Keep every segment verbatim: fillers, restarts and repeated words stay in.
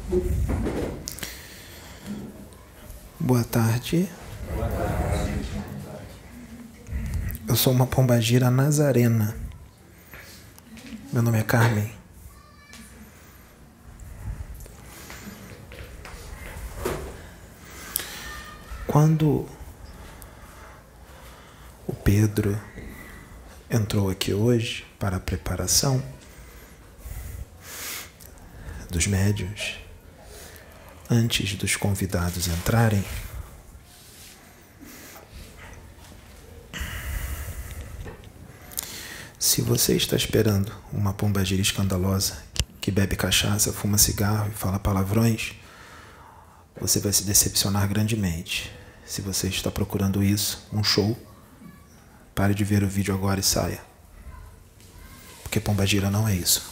Boa tarde. Boa tarde. Eu sou uma pombagira nazarena. Meu nome é Carmen. Quando o Pedro entrou aqui hoje para a preparação dos médiuns, antes dos convidados entrarem, se você está esperando uma pombagira escandalosa que bebe cachaça, fuma cigarro e fala palavrões, você vai se decepcionar grandemente. Se você está procurando isso, um show, pare de ver o vídeo agora e saia. Porque pombagira não é isso.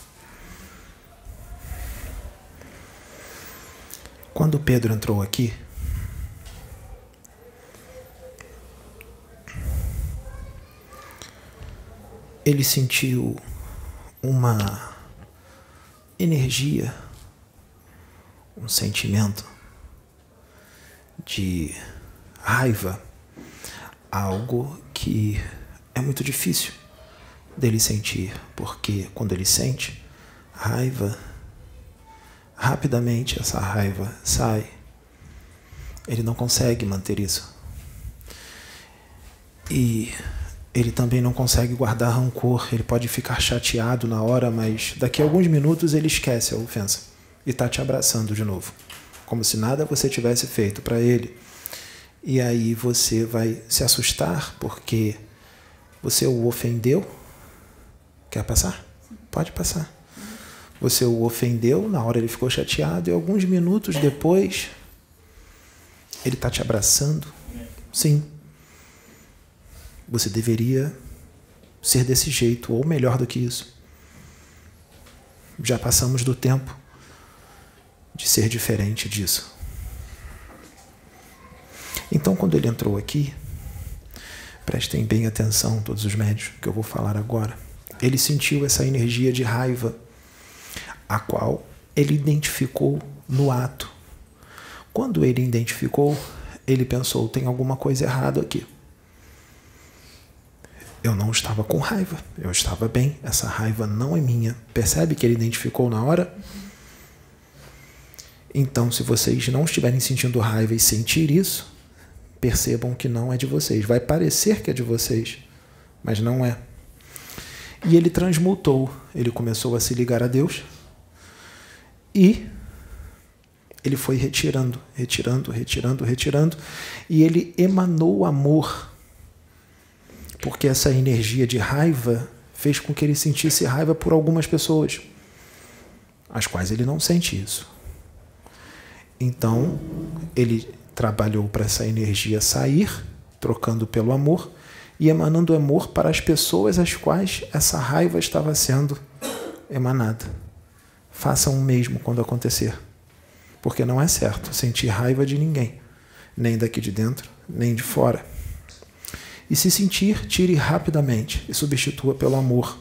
Quando Pedro entrou aqui, ele sentiu uma energia, um sentimento de raiva, algo que é muito difícil dele sentir, porque quando ele sente raiva, rapidamente essa raiva sai. Ele não consegue manter isso. E ele também não consegue guardar rancor. Ele pode ficar chateado na hora, mas daqui a alguns minutos ele esquece a ofensa e está te abraçando de novo, como se nada você tivesse feito para ele. E aí você vai se assustar porque você o ofendeu. Quer passar? Pode passar. Você o ofendeu, na hora ele ficou chateado, e alguns minutos depois ele está te abraçando. Sim. Você deveria ser desse jeito, ou melhor do que isso. Já passamos do tempo de ser diferente disso. Então, quando ele entrou aqui, prestem bem atenção, todos os médios, que eu vou falar agora. Ele sentiu essa energia de raiva, a qual ele identificou no ato. Quando ele identificou, ele pensou, tem alguma coisa errada aqui. Eu não estava com raiva, eu estava bem, essa raiva não é minha. Percebe que ele identificou na hora? Então, se vocês não estiverem sentindo raiva e sentir isso, percebam que não é de vocês. Vai parecer que é de vocês, mas não é. E ele transmutou, ele começou a se ligar a Deus e ele foi retirando, retirando, retirando, retirando, e ele emanou amor, porque essa energia de raiva fez com que ele sentisse raiva por algumas pessoas, as quais ele não sente isso. Então, ele trabalhou para essa energia sair, trocando pelo amor, e emanando amor para as pessoas às quais essa raiva estava sendo emanada. Façam o mesmo quando acontecer, porque não é certo sentir raiva de ninguém, nem daqui de dentro, nem de fora. E se sentir, tire rapidamente e substitua pelo amor.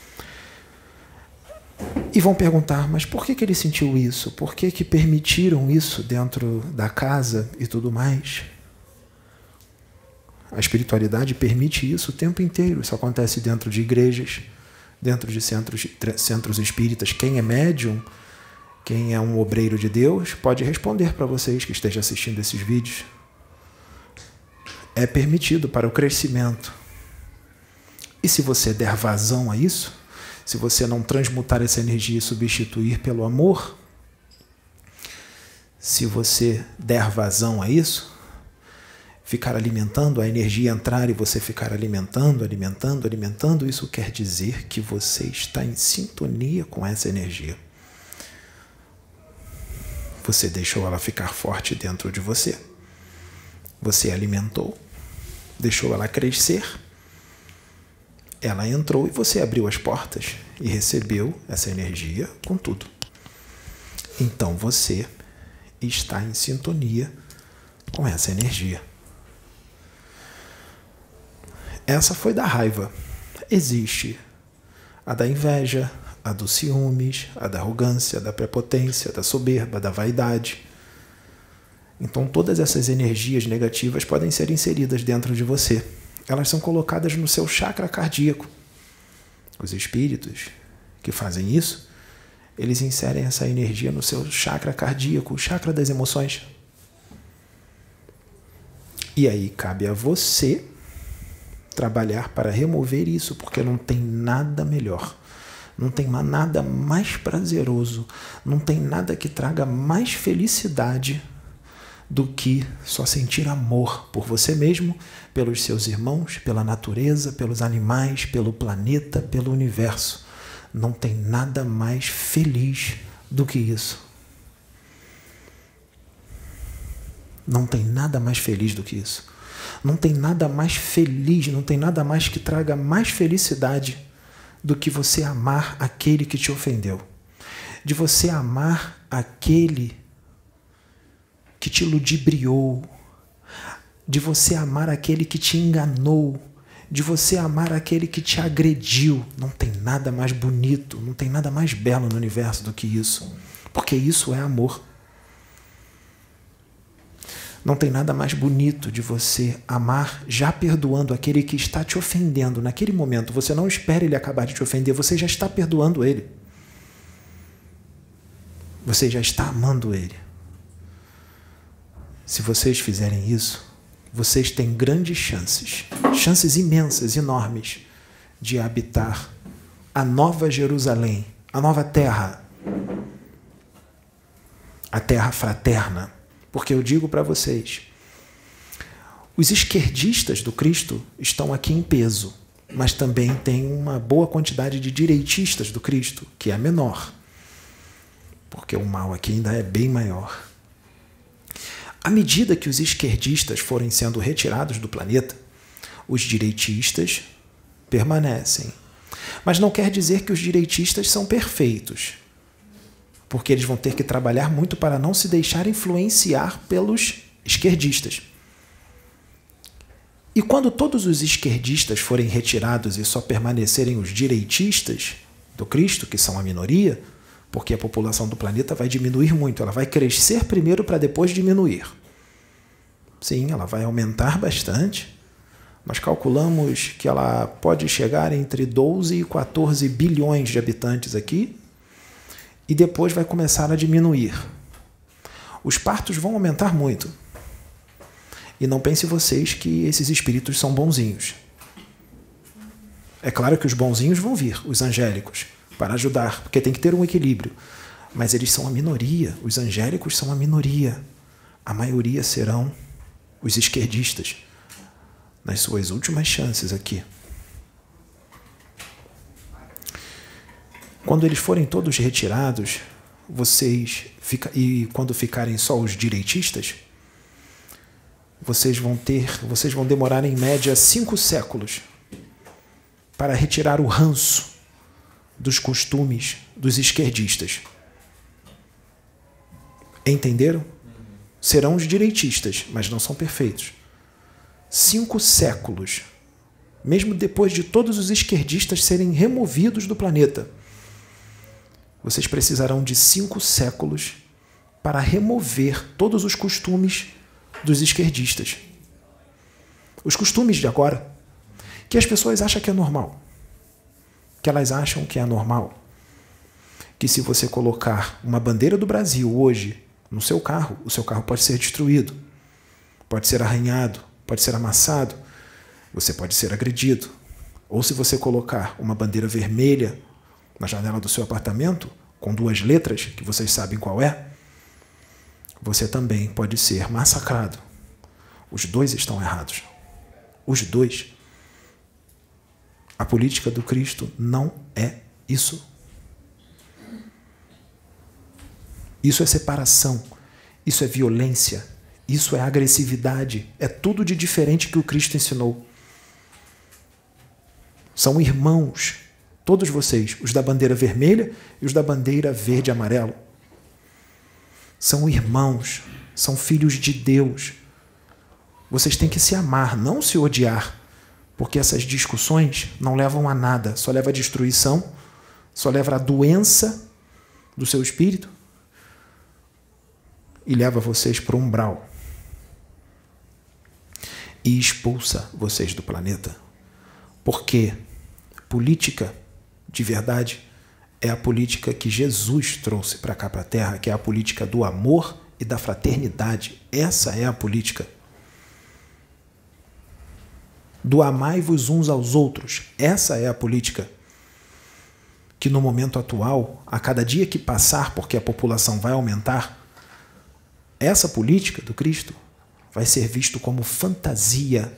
E vão perguntar, mas por que que ele sentiu isso? Por que que permitiram isso dentro da casa e tudo mais? A espiritualidade permite isso o tempo inteiro. Isso acontece dentro de igrejas, dentro de centros, centros espíritas. Quem é médium, quem é um obreiro de Deus, pode responder para vocês que estejam assistindo esses vídeos. É permitido para o crescimento. E se você der vazão a isso, se você não transmutar essa energia e substituir pelo amor, se você der vazão a isso, ficar alimentando, a energia entrar e você ficar alimentando, alimentando, alimentando, isso quer dizer que você está em sintonia com essa energia. Você deixou ela ficar forte dentro de você. Você alimentou, deixou ela crescer, ela entrou e você abriu as portas e recebeu essa energia com tudo. Então você está em sintonia com essa energia. Essa foi da raiva. Existe a da inveja, a dos ciúmes, a da arrogância, a da prepotência, da soberba, da vaidade. Então todas essas energias negativas podem ser inseridas dentro de você. Elas são colocadas no seu chakra cardíaco. Os espíritos que fazem isso, eles inserem essa energia no seu chakra cardíaco, o chakra das emoções. E aí cabe a você trabalhar para remover isso, porque não tem nada melhor, não tem nada mais prazeroso, não tem nada que traga mais felicidade do que só sentir amor por você mesmo, pelos seus irmãos, pela natureza, pelos animais, pelo planeta, pelo universo. Não tem nada mais feliz do que isso. Não tem nada mais feliz do que isso. Não tem nada mais feliz, não tem nada mais que traga mais felicidade do que você amar aquele que te ofendeu. De você amar aquele que te ludibriou. De você amar aquele que te enganou. De você amar aquele que te agrediu. Não tem nada mais bonito, não tem nada mais belo no universo do que isso. Porque isso é amor. Não tem nada mais bonito de você amar já perdoando aquele que está te ofendendo. Naquele momento, você não espera ele acabar de te ofender, você já está perdoando ele. Você já está amando ele. Se vocês fizerem isso, vocês têm grandes chances, chances imensas, enormes, de habitar a nova Jerusalém, a nova terra, a terra fraterna. Porque eu digo para vocês, os esquerdistas do Cristo estão aqui em peso, mas também tem uma boa quantidade de direitistas do Cristo, que é menor, porque o mal aqui ainda é bem maior. À medida que os esquerdistas forem sendo retirados do planeta, os direitistas permanecem. Mas não quer dizer que os direitistas são perfeitos, porque eles vão ter que trabalhar muito para não se deixar influenciar pelos esquerdistas. E quando todos os esquerdistas forem retirados e só permanecerem os direitistas do Cristo, que são a minoria, porque a população do planeta vai diminuir muito, ela vai crescer primeiro para depois diminuir. Sim, ela vai aumentar bastante. Nós calculamos que ela pode chegar entre doze e quatorze bilhões de habitantes aqui, e depois vai começar a diminuir. Os partos vão aumentar muito. E não pense vocês que esses espíritos são bonzinhos. É claro que os bonzinhos vão vir, os angélicos, para ajudar, porque tem que ter um equilíbrio. Mas eles são a minoria, os angélicos são a minoria. A maioria serão os esquerdistas, nas suas últimas chances aqui. Quando eles forem todos retirados, vocês fica, e quando ficarem só os direitistas, vocês vão ter, vocês vão demorar em média cinco séculos para retirar o ranço dos costumes dos esquerdistas. Entenderam? Serão os direitistas, mas não são perfeitos. Cinco séculos, mesmo depois de todos os esquerdistas serem removidos do planeta, vocês precisarão de cinco séculos para remover todos os costumes dos esquerdistas. Os costumes de agora, que as pessoas acham que é normal. Que elas acham que é normal. Que se você colocar uma bandeira do Brasil hoje no seu carro, o seu carro pode ser destruído, pode ser arranhado, pode ser amassado, você pode ser agredido. Ou se você colocar uma bandeira vermelha na janela do seu apartamento, com duas letras, que vocês sabem qual é, você também pode ser massacrado. Os dois estão errados. Os dois. A política do Cristo não é isso. Isso é separação, isso é violência, isso é agressividade, é tudo de diferente que o Cristo ensinou. São irmãos, todos vocês, os da bandeira vermelha e os da bandeira verde e amarelo. São irmãos, são filhos de Deus. Vocês têm que se amar, não se odiar, porque essas discussões não levam a nada, só leva a destruição, só leva a doença do seu espírito e leva vocês para o umbral e expulsa vocês do planeta. Porque política de verdade é a política que Jesus trouxe para cá, para a Terra, que é a política do amor e da fraternidade. Essa é a política. Do amai-vos uns aos outros. Essa é a política que no momento atual, a cada dia que passar, porque a população vai aumentar, essa política do Cristo vai ser visto como fantasia.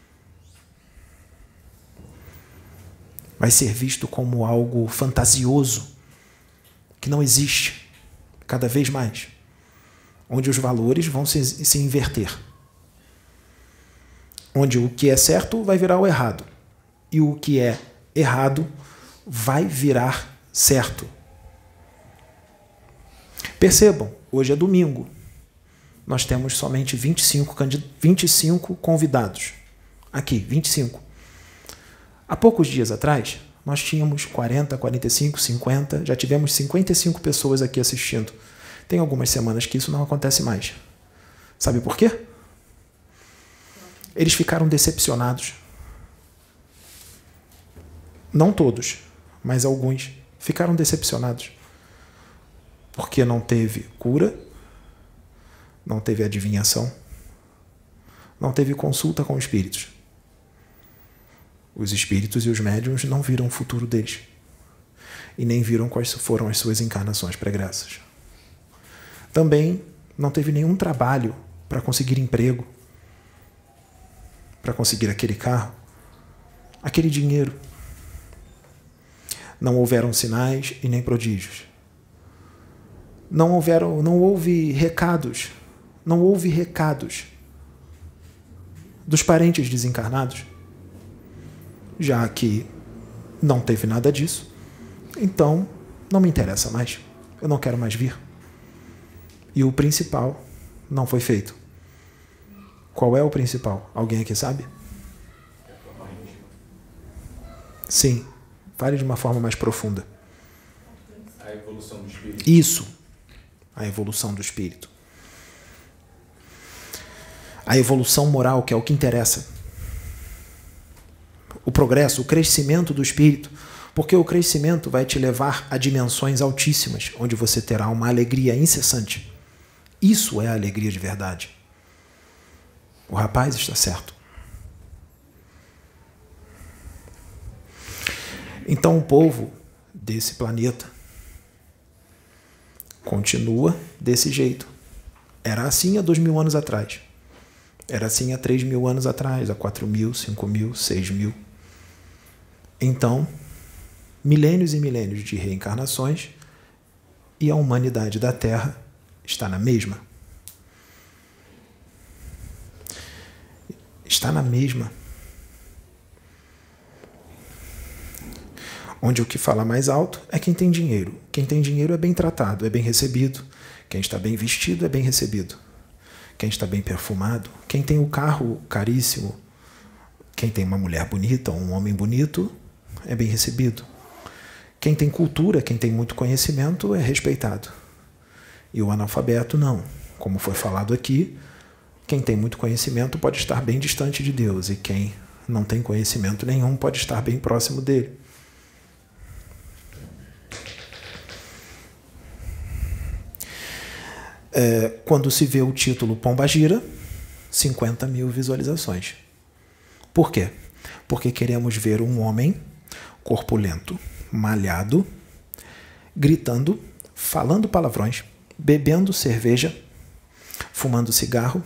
Vai ser visto como algo fantasioso, que não existe, cada vez mais, onde os valores vão se, se inverter. Onde o que é certo vai virar o errado, e o que é errado vai virar certo. Percebam, hoje é domingo. Nós temos somente vinte e cinco, vinte e cinco convidados. Aqui, vinte e cinco. Há poucos dias atrás, nós tínhamos quarenta, quarenta e cinco, cinquenta, já tivemos cinquenta e cinco pessoas aqui assistindo. Tem algumas semanas que isso não acontece mais. Sabe por quê? Eles ficaram decepcionados. Não todos, mas alguns ficaram decepcionados. Porque não teve cura, não teve adivinhação, não teve consulta com espíritos. Os espíritos e os médiuns não viram o futuro deles. E nem viram quais foram as suas encarnações pregressas. Também não teve nenhum trabalho para conseguir emprego, para conseguir aquele carro, aquele dinheiro. Não houveram sinais e nem prodígios. Não houveram, não houve recados, não houve recados dos parentes desencarnados. Já que não teve nada disso, então não me interessa mais. Eu não quero mais vir. E o principal não foi feito. Qual é o principal? Alguém aqui sabe? Sim. Fale de uma forma mais profunda. A evolução do espírito. Isso. A evolução do espírito. A evolução moral, que é o que interessa. O progresso, o crescimento do espírito, porque o crescimento vai te levar a dimensões altíssimas, onde você terá uma alegria incessante. Isso é a alegria de verdade. O rapaz está certo. Então o povo desse planeta continua desse jeito. Era assim há dois mil anos atrás. Era assim há três mil anos atrás, há quatro mil, cinco mil, seis mil. Então, milênios e milênios de reencarnações e a humanidade da Terra está na mesma. Está na mesma. Onde o que fala mais alto é quem tem dinheiro. Quem tem dinheiro é bem tratado, é bem recebido. Quem está bem vestido é bem recebido. Quem está bem perfumado, quem tem o carro caríssimo, quem tem uma mulher bonita ou um homem bonito, é bem recebido. Quem tem cultura, quem tem muito conhecimento, é respeitado. E o analfabeto não. Como foi falado aqui, quem tem muito conhecimento pode estar bem distante de Deus, e quem não tem conhecimento nenhum pode estar bem próximo dele. É, quando se vê o título Pombagira, cinquenta mil visualizações. Por quê? Porque queremos ver um homem corpulento, malhado, gritando, falando palavrões, bebendo cerveja, fumando cigarro,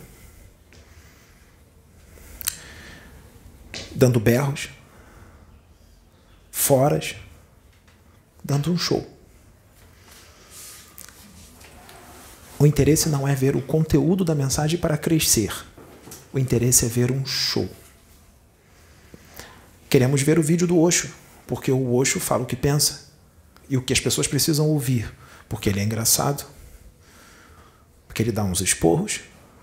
dando berros, foras, dando um show. O interesse não é ver o conteúdo da mensagem para crescer. O interesse é ver um show. Queremos ver o vídeo do Osho, porque o Osho fala o que pensa e o que as pessoas precisam ouvir, porque ele é engraçado, porque ele dá uns esporros,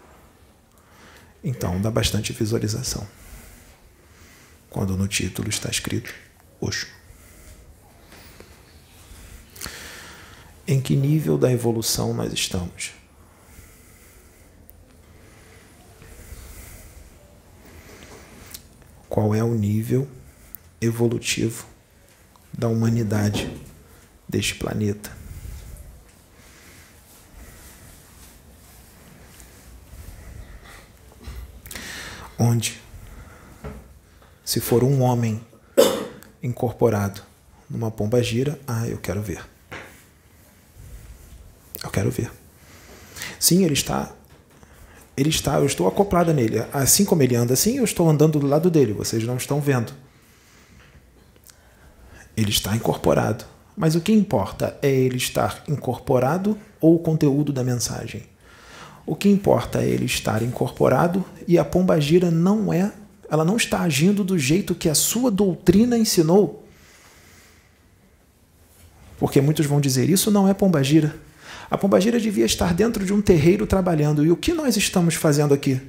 então dá bastante visualização. Quando no título está escrito Osho. Em que nível da evolução nós estamos? Qual é o nível evolutivo da humanidade deste planeta? Onde, se for um homem incorporado numa pombagira, ah, eu quero ver. Eu quero ver. Sim, ele está, ele está, eu estou acoplada nele. Assim como ele anda assim, eu estou andando do lado dele, vocês não estão vendo. Ele está incorporado. Mas o que importa é ele estar incorporado ou o conteúdo da mensagem? O que importa é ele estar incorporado e a pombagira não é, ela não está agindo do jeito que a sua doutrina ensinou. Porque muitos vão dizer, isso não é pombagira. A pombagira devia estar dentro de um terreiro trabalhando. E o que nós estamos fazendo aqui?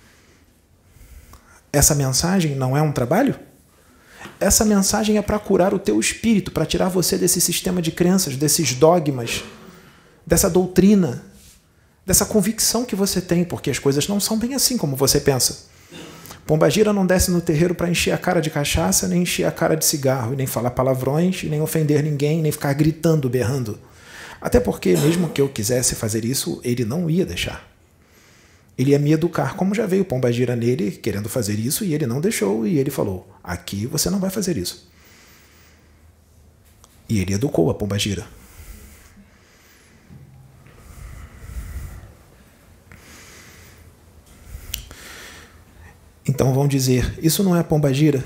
Essa mensagem não é um trabalho? Essa mensagem é para curar o teu espírito, para tirar você desse sistema de crenças, desses dogmas, dessa doutrina, dessa convicção que você tem, porque as coisas não são bem assim como você pensa. Pombagira não desce no terreiro para encher a cara de cachaça, nem encher a cara de cigarro, e nem falar palavrões, e nem ofender ninguém, nem ficar gritando, berrando. Até porque, mesmo que eu quisesse fazer isso, ele não ia deixar. Ele ia me educar, como já veio pombagira nele, querendo fazer isso, e ele não deixou, e ele falou, aqui você não vai fazer isso. E ele educou a pombagira. Então vão dizer, isso não é pombagira?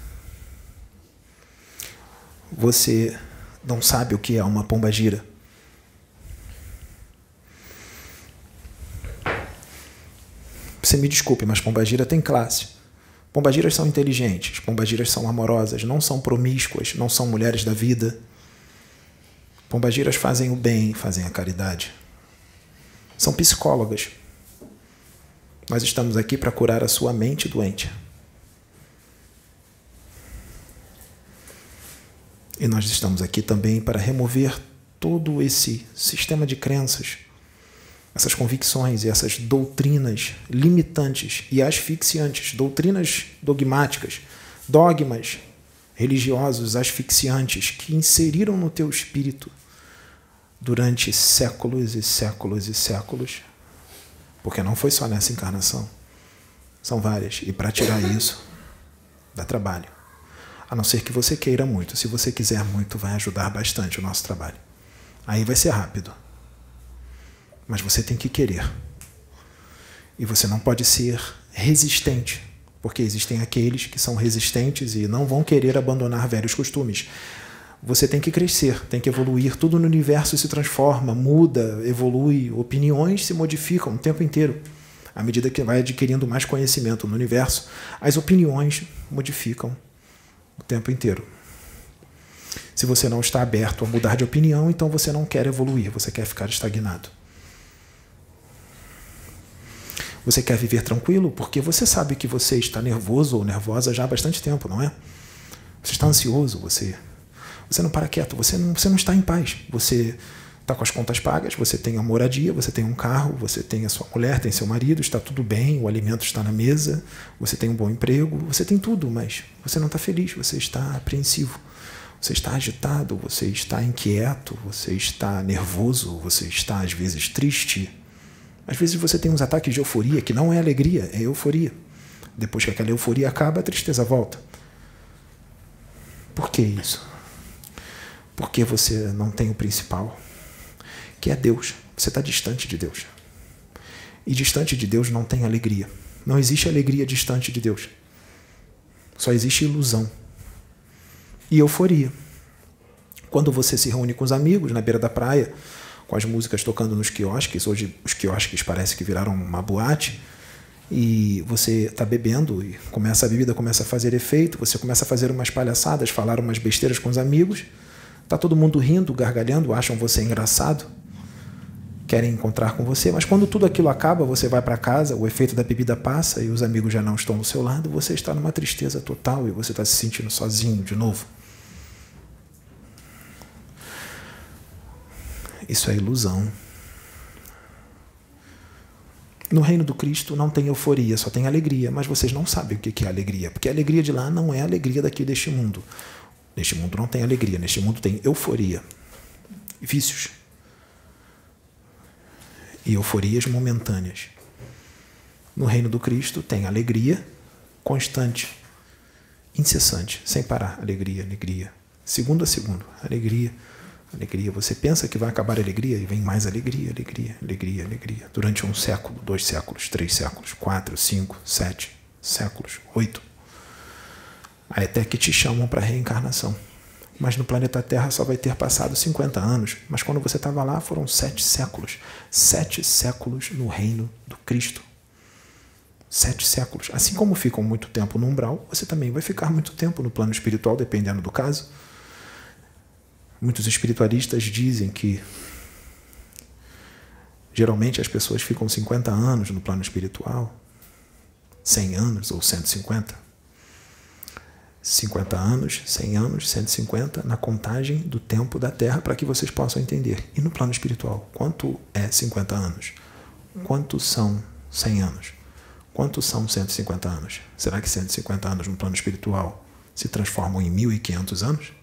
Você não sabe o que é uma pombagira? Você me desculpe, mas pombagira tem classe. Pombagiras são inteligentes, pombagiras são amorosas, não são promíscuas, não são mulheres da vida. Pombagiras fazem o bem, fazem a caridade. São psicólogas. Nós estamos aqui para curar a sua mente doente. E nós estamos aqui também para remover todo esse sistema de crenças, essas convicções e essas doutrinas limitantes e asfixiantes, doutrinas dogmáticas, dogmas religiosos asfixiantes que inseriram no teu espírito durante séculos e séculos e séculos, porque não foi só nessa encarnação, são várias, e para tirar isso dá trabalho, a não ser que você queira muito. Se você quiser muito, vai ajudar bastante o nosso trabalho, aí vai ser rápido. Mas você tem que querer. E você não pode ser resistente, porque existem aqueles que são resistentes e não vão querer abandonar velhos costumes. Você tem que crescer, tem que evoluir. Tudo no universo se transforma, muda, evolui. Opiniões se modificam o tempo inteiro. À medida que vai adquirindo mais conhecimento no universo, as opiniões modificam o tempo inteiro. Se você não está aberto a mudar de opinião, então você não quer evoluir, você quer ficar estagnado. Você quer viver tranquilo? Porque você sabe que você está nervoso ou nervosa já há bastante tempo, não é? Você está ansioso, você, você não para quieto, você não, você não está em paz. Você está com as contas pagas, você tem a moradia, você tem um carro, você tem a sua mulher, tem seu marido, está tudo bem, o alimento está na mesa, você tem um bom emprego, você tem tudo, mas você não está feliz, você está apreensivo, você está agitado, você está inquieto, você está nervoso, você está às vezes triste. Às vezes você tem uns ataques de euforia, que não é alegria, é euforia. Depois que aquela euforia acaba, a tristeza volta. Por que isso? Porque você não tem o principal, que é Deus. Você está distante de Deus. E distante de Deus não tem alegria. Não existe alegria distante de Deus. Só existe ilusão e euforia. Quando você se reúne com os amigos na beira da praia, com as músicas tocando nos quiosques, hoje os quiosques parece que viraram uma boate, e você está bebendo e começa, a bebida começa a fazer efeito, você começa a fazer umas palhaçadas, falar umas besteiras com os amigos, está todo mundo rindo, gargalhando, acham você engraçado, querem encontrar com você, mas quando tudo aquilo acaba, você vai para casa, o efeito da bebida passa e os amigos já não estão do seu lado, você está numa tristeza total e você está se sentindo sozinho de novo. Isso é ilusão. No reino do Cristo não tem euforia, só tem alegria, mas vocês não sabem o que é alegria, porque a alegria de lá não é a alegria daqui deste mundo. Neste mundo não tem alegria, neste mundo tem euforia, vícios e euforias momentâneas. No reino do Cristo tem alegria constante, incessante, sem parar, alegria, alegria, segundo a segundo, alegria, alegria. Você pensa que vai acabar a alegria e vem mais alegria, alegria, alegria, alegria. Durante um século, dois séculos, três séculos, quatro, cinco, sete séculos, oito. Aí até que te chamam para a reencarnação. Mas no planeta Terra só vai ter passado cinquenta anos. Mas quando você estava lá foram sete séculos. Sete séculos no reino do Cristo. Sete séculos. Assim como ficam muito tempo no umbral, você também vai ficar muito tempo no plano espiritual, dependendo do caso. Muitos espiritualistas dizem que geralmente as pessoas ficam cinquenta anos no plano espiritual, cem anos ou cento e cinquenta. cinquenta anos, cem anos, cento e cinquenta na contagem do tempo da Terra, para que vocês possam entender. E no plano espiritual, quanto é cinquenta anos? Quantos são cem anos? Quantos são cento e cinquenta anos? Será que cento e cinquenta anos no plano espiritual se transformam em mil e quinhentos anos?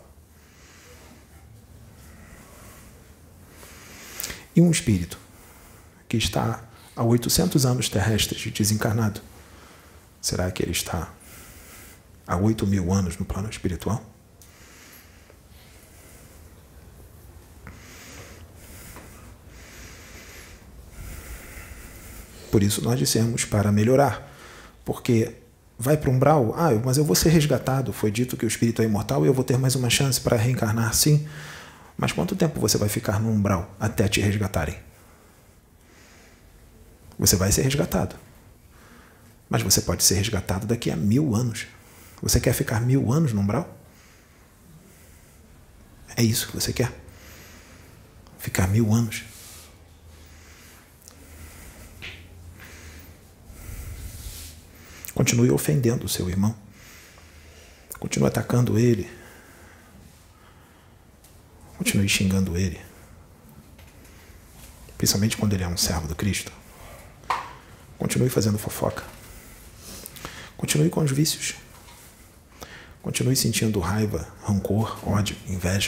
E um espírito que está há oitocentos anos terrestres desencarnado, será que ele está há oito mil anos no plano espiritual? Por isso nós dissemos para melhorar, porque vai para o umbral, ah, mas eu vou ser resgatado, foi dito que o espírito é imortal e eu vou ter mais uma chance para reencarnar, sim. Mas quanto tempo você vai ficar no umbral até te resgatarem? Você vai ser resgatado. Mas você pode ser resgatado daqui a mil anos. Você quer ficar mil anos no umbral? É isso que você quer? Ficar mil anos? Continue ofendendo o seu irmão. Continue atacando ele. Continue xingando ele. Principalmente quando ele é um servo do Cristo. Continue fazendo fofoca. Continue com os vícios. Continue sentindo raiva, rancor, ódio, inveja.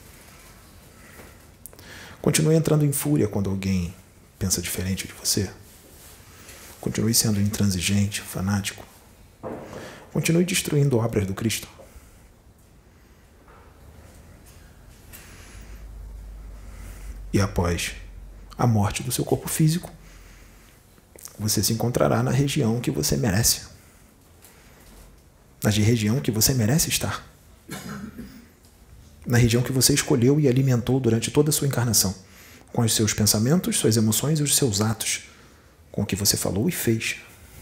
Continue entrando em fúria quando alguém pensa diferente de você. Continue sendo intransigente, fanático. Continue destruindo obras do Cristo. E após a morte do seu corpo físico, você se encontrará na região que você merece. Na região que você merece estar. Na região que você escolheu e alimentou durante toda a sua encarnação. Com os seus pensamentos, suas emoções e os seus atos. Com o que você falou e fez.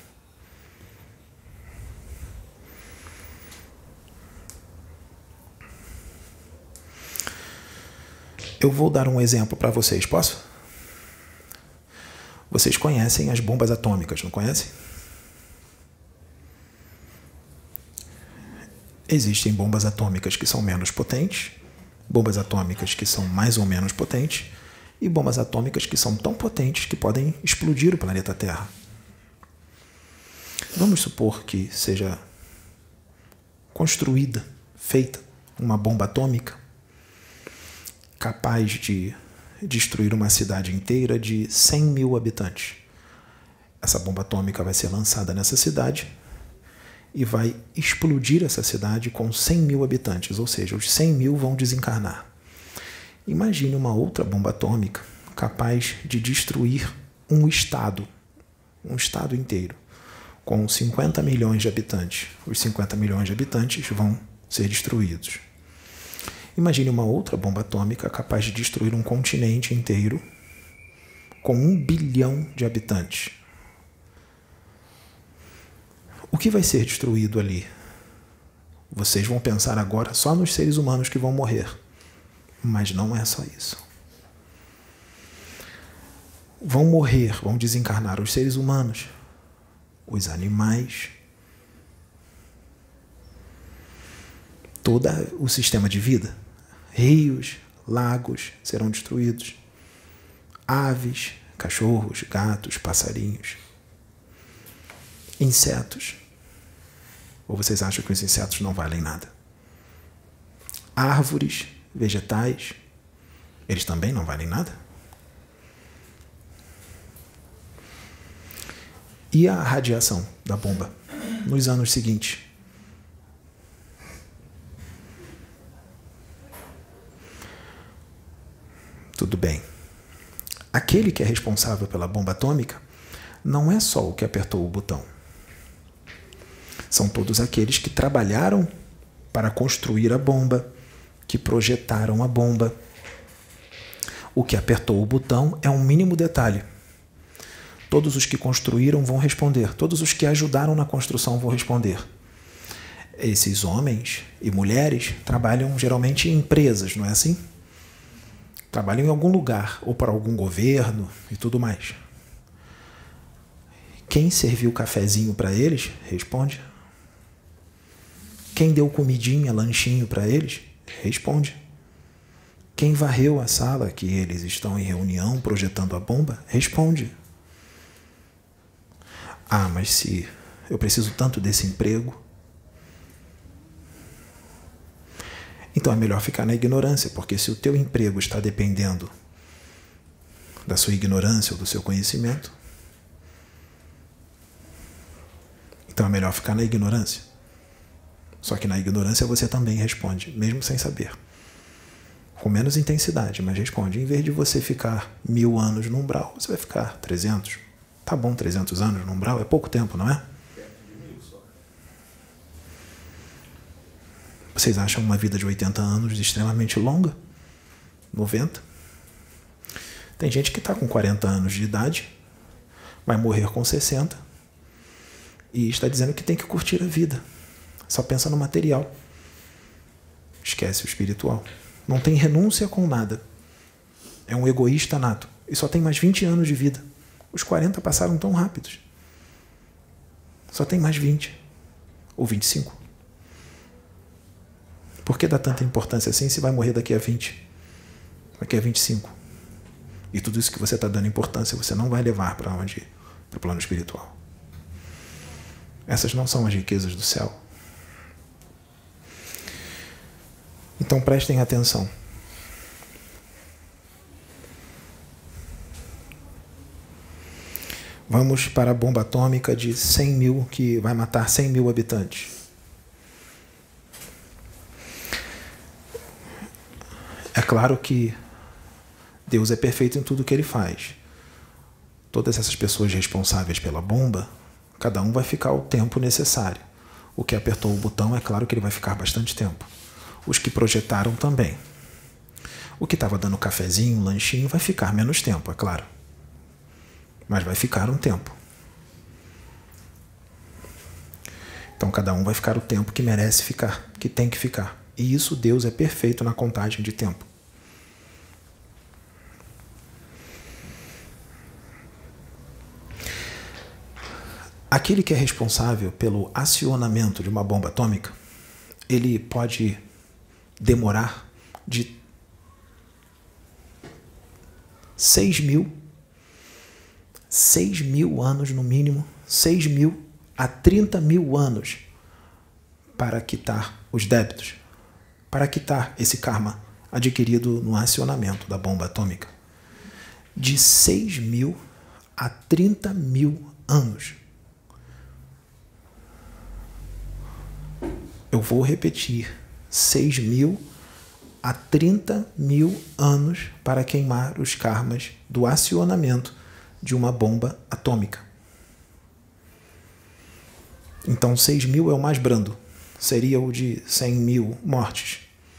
Eu vou dar um exemplo para vocês, posso? Vocês conhecem as bombas atômicas, não conhecem? Existem bombas atômicas que são menos potentes, bombas atômicas que são mais ou menos potentes, e bombas atômicas que são tão potentes que podem explodir o planeta Terra. Vamos supor que seja construída, feita, uma bomba atômica capaz de destruir uma cidade inteira de cem mil habitantes. Essa bomba atômica vai ser lançada nessa cidade e vai explodir essa cidade com cem mil habitantes, ou seja, os cem mil vão desencarnar. Imagine uma outra bomba atômica capaz de destruir um estado, um estado inteiro, com cinquenta milhões de habitantes. Os cinquenta milhões de habitantes vão ser destruídos. Imagine uma outra bomba atômica capaz de destruir um continente inteiro com um bilhão de habitantes. O que vai ser destruído ali? Vocês vão pensar agora só nos seres humanos que vão morrer. Mas não é só isso. Vão morrer, vão desencarnar os seres humanos, os animais, todo o sistema de vida, rios, lagos serão destruídos, aves, cachorros, gatos, passarinhos, insetos. Ou vocês acham que os insetos não valem nada? Árvores, vegetais, eles também não valem nada? E a radiação da bomba nos anos seguintes? Tudo bem. Aquele que é responsável pela bomba atômica não é só o que apertou o botão. São todos aqueles que trabalharam para construir a bomba, que projetaram a bomba. O que apertou o botão é um mínimo detalhe. Todos os que construíram vão responder. Todos os que ajudaram na construção vão responder. Esses homens e mulheres trabalham geralmente em empresas, não é assim? Trabalham em algum lugar, ou para algum governo e tudo mais. Quem serviu cafezinho para eles, responde. Quem deu comidinha, lanchinho para eles, responde. Quem varreu a sala que eles estão em reunião projetando a bomba, responde. Ah, mas se eu preciso tanto desse emprego, então é melhor ficar na ignorância, porque se o teu emprego está dependendo da sua ignorância ou do seu conhecimento, então é melhor ficar na ignorância. Só que na ignorância você também responde, mesmo sem saber. Com menos intensidade, mas responde. Em vez de você ficar mil anos no umbral, você vai ficar trezentos. Tá bom, trezentos anos no umbral, é pouco tempo, não é? Vocês acham uma vida de oitenta anos extremamente longa? noventa? Tem gente que está com quarenta anos de idade, vai morrer com sessenta e está dizendo que tem que curtir a vida. Só pensa no material. Esquece o espiritual. Não tem renúncia com nada. É um egoísta nato. E só tem mais vinte anos de vida. Os quarenta passaram tão rápidos. Só tem mais vinte. Ou vinte e cinco. Por que dá tanta importância assim se vai morrer daqui a vinte? Daqui a vinte e cinco. E tudo isso que você está dando importância, você não vai levar para onde? Para o plano espiritual. Essas não são as riquezas do céu. Então prestem atenção. Vamos para a bomba atômica de cem mil, que vai matar cem mil habitantes. É claro que Deus é perfeito em tudo que Ele faz. Todas essas pessoas responsáveis pela bomba, cada um vai ficar o tempo necessário. O que apertou o botão, é claro que ele vai ficar bastante tempo. Os que projetaram também. O que estava dando cafezinho, lanchinho, vai ficar menos tempo, é claro. Mas vai ficar um tempo. Então cada um vai ficar o tempo que merece ficar, que tem que ficar. E isso Deus é perfeito na contagem de tempo. Aquele que é responsável pelo acionamento de uma bomba atômica, ele pode demorar de seis mil, seis mil anos no mínimo, seis mil a trinta mil anos para quitar os débitos, para quitar esse karma adquirido no acionamento da bomba atômica. De seis mil a trinta mil anos. Eu vou repetir, seis mil a trinta mil anos para queimar os karmas do acionamento de uma bomba atômica. Então, seis mil é o mais brando, seria o de cem mil mortes.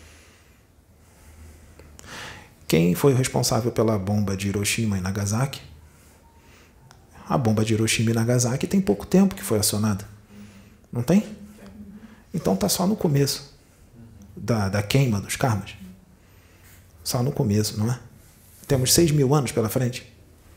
Quem foi o responsável pela bomba de Hiroshima e Nagasaki? A bomba de Hiroshima e Nagasaki tem pouco tempo que foi acionada, não tem? Então está só no começo da, da queima dos karmas. Só no começo, não é? Temos seis mil anos pela frente.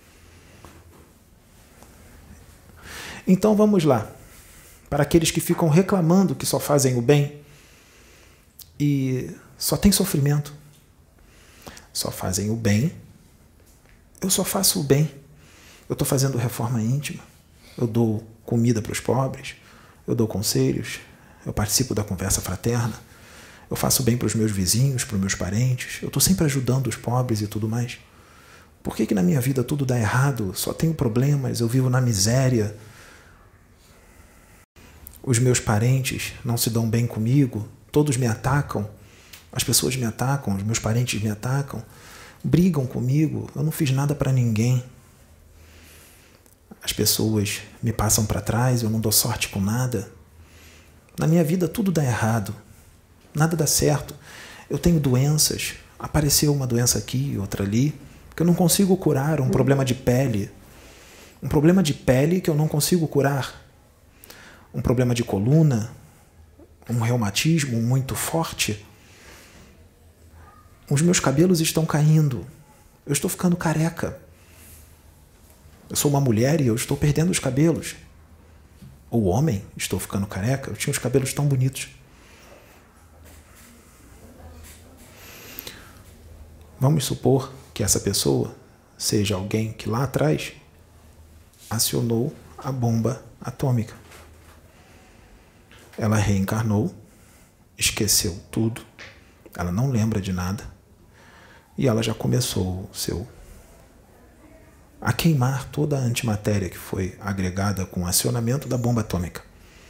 Então vamos lá. Para aqueles que ficam reclamando que só fazem o bem e só tem sofrimento. só fazem o bem. Eu só faço o bem. Eu estou fazendo reforma íntima. Eu dou comida para os pobres. Eu dou conselhos. Eu participo da conversa fraterna. Eu faço bem para os meus vizinhos, para os meus parentes. Eu estou sempre ajudando os pobres e tudo mais. Por que que na minha vida tudo dá errado? Só tenho problemas, eu vivo na miséria. Os meus parentes não se dão bem comigo. Todos me atacam. As pessoas me atacam, os meus parentes me atacam. Brigam comigo. Eu não fiz nada para ninguém. As pessoas me passam para trás, eu não dou sorte com nada. Na minha vida tudo dá errado. Nada dá certo. Eu tenho doenças. Apareceu uma doença aqui, outra ali, que eu não consigo curar. Um problema de pele. Um problema de pele que eu não consigo curar. Um problema de coluna. Um reumatismo muito forte. Os meus cabelos estão caindo. Eu estou ficando careca. Eu sou uma mulher e eu estou perdendo os cabelos. Ou homem, estou ficando careca. Eu tinha os cabelos tão bonitos. Vamos supor que essa pessoa seja alguém que lá atrás acionou a bomba atômica. Ela reencarnou, esqueceu tudo, ela não lembra de nada e ela já começou o seu a queimar toda a antimatéria que foi agregada com o acionamento da bomba atômica.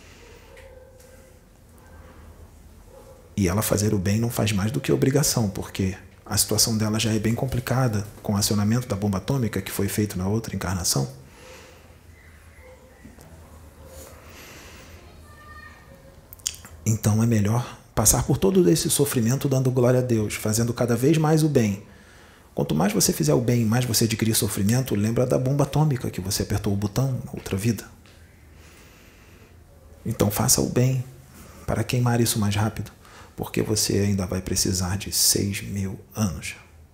E ela fazer o bem não faz mais do que obrigação, porque a situação dela já é bem complicada com o acionamento da bomba atômica que foi feito na outra encarnação. Então é melhor passar por todo esse sofrimento dando glória a Deus, fazendo cada vez mais o bem. Quanto mais você fizer o bem, mais você adquirir sofrimento, lembra da bomba atômica que você apertou o botão na outra vida. Então faça o bem para queimar isso mais rápido, porque você ainda vai precisar de seis mil anos.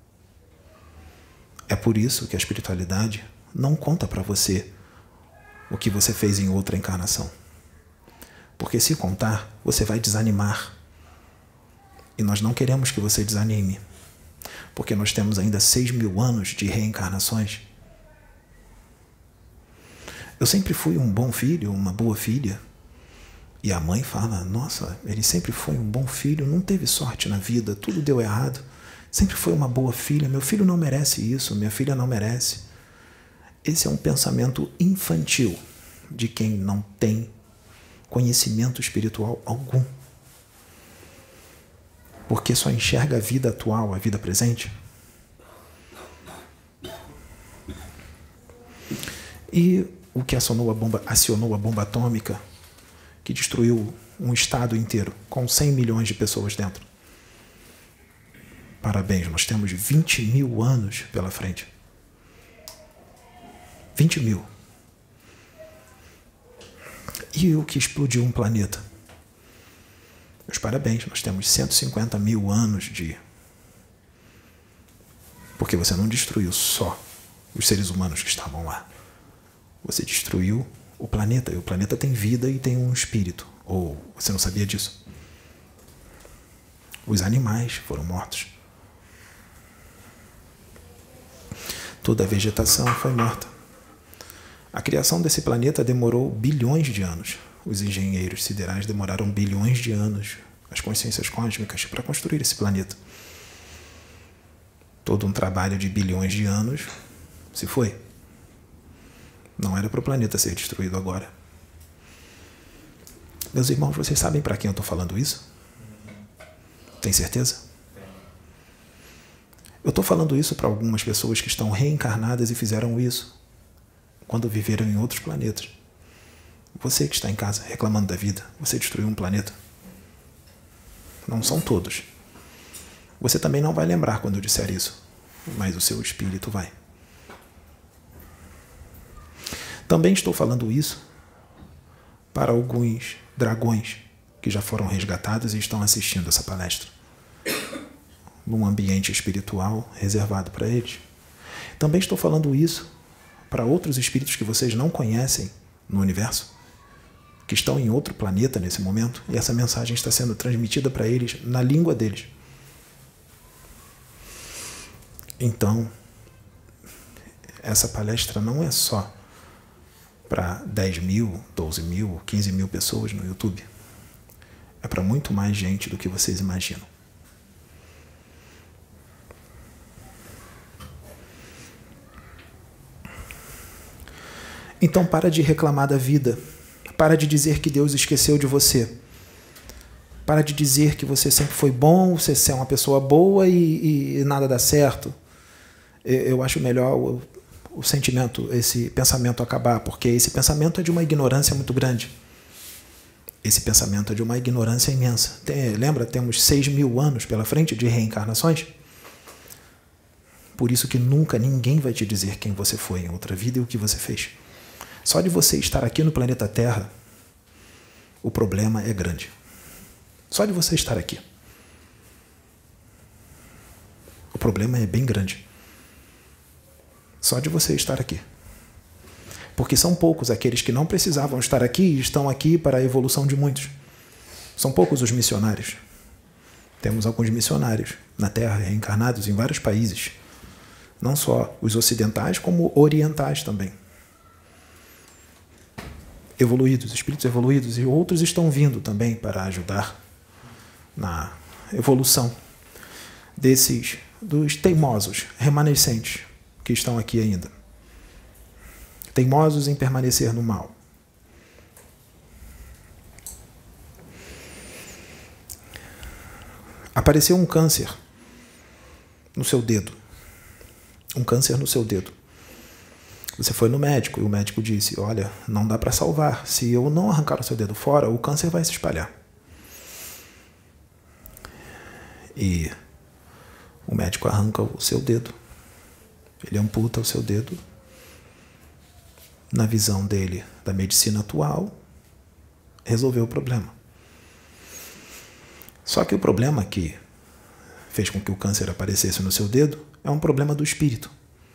É por isso que a espiritualidade não conta para você o que você fez em outra encarnação. Porque se contar, você vai desanimar. E nós não queremos que você desanime. Porque nós temos ainda seis mil anos de reencarnações. Eu sempre fui um bom filho, uma boa filha. E a mãe fala, nossa, ele sempre foi um bom filho, não teve sorte na vida, tudo deu errado. Sempre foi uma boa filha, meu filho não merece isso, minha filha não merece. Esse é um pensamento infantil de quem não tem conhecimento espiritual algum. Porque só enxerga a vida atual, a vida presente. E o que acionou a bomba, acionou a bomba atômica, que destruiu um estado inteiro, com cem milhões de pessoas dentro. Parabéns, nós temos vinte mil anos pela frente. vinte mil. E o que explodiu um planeta? Meus parabéns, nós temos cento e cinquenta mil anos de... Porque você não destruiu só os seres humanos que estavam lá. Você destruiu o planeta, e o planeta tem vida e tem um espírito. Ou você não sabia disso? Os animais foram mortos. Toda a vegetação foi morta. A criação desse planeta demorou bilhões de anos. Os engenheiros siderais demoraram bilhões de anos, as consciências cósmicas, para construir esse planeta. Todo um trabalho de bilhões de anos se foi. Não era para o planeta ser destruído agora. Meus irmãos, vocês sabem para quem eu estou falando isso? Tem certeza? Eu estou falando isso para algumas pessoas que estão reencarnadas e fizeram isso quando viveram em outros planetas. Você que está em casa reclamando da vida, você destruiu um planeta. Não são todos. Você também não vai lembrar quando eu disser isso, mas o seu espírito vai. Também estou falando isso para alguns dragões que já foram resgatados e estão assistindo essa palestra, num ambiente espiritual reservado para eles. Também estou falando isso para outros espíritos que vocês não conhecem no universo, que estão em outro planeta nesse momento, e essa mensagem está sendo transmitida para eles na língua deles. Então, essa palestra não é só para dez mil, doze mil, quinze mil pessoas no YouTube. É para muito mais gente do que vocês imaginam. Então para de reclamar da vida. Para de dizer que Deus esqueceu de você. Para de dizer que você sempre foi bom, você é uma pessoa boa e, e nada dá certo. Eu acho melhor o, o sentimento, esse pensamento acabar, porque esse pensamento é de uma ignorância muito grande. Esse pensamento é de uma ignorância imensa. Tem, lembra, temos seis mil anos pela frente de reencarnações? Por isso que nunca ninguém vai te dizer quem você foi em outra vida e o que você fez. Só de você estar aqui no planeta Terra, o problema é grande. Só de você estar aqui. O problema é bem grande. Só de você estar aqui. Porque são poucos aqueles que não precisavam estar aqui e estão aqui para a evolução de muitos. São poucos os missionários. Temos alguns missionários na Terra, reencarnados em vários países. Não só os ocidentais, como orientais também. Evoluídos, espíritos evoluídos, e outros estão vindo também para ajudar na evolução desses, dos teimosos, remanescentes, que estão aqui ainda. Teimosos em permanecer no mal. Apareceu um câncer no seu dedo. Um câncer no seu dedo. Você foi no médico e o médico disse, olha, não dá para salvar. Se eu não arrancar o seu dedo fora, o câncer vai se espalhar. E o médico arranca o seu dedo. Ele amputa o seu dedo. Na visão dele, da medicina atual, resolveu o problema. Só que o problema que fez com que o câncer aparecesse no seu dedo é um problema do espírito.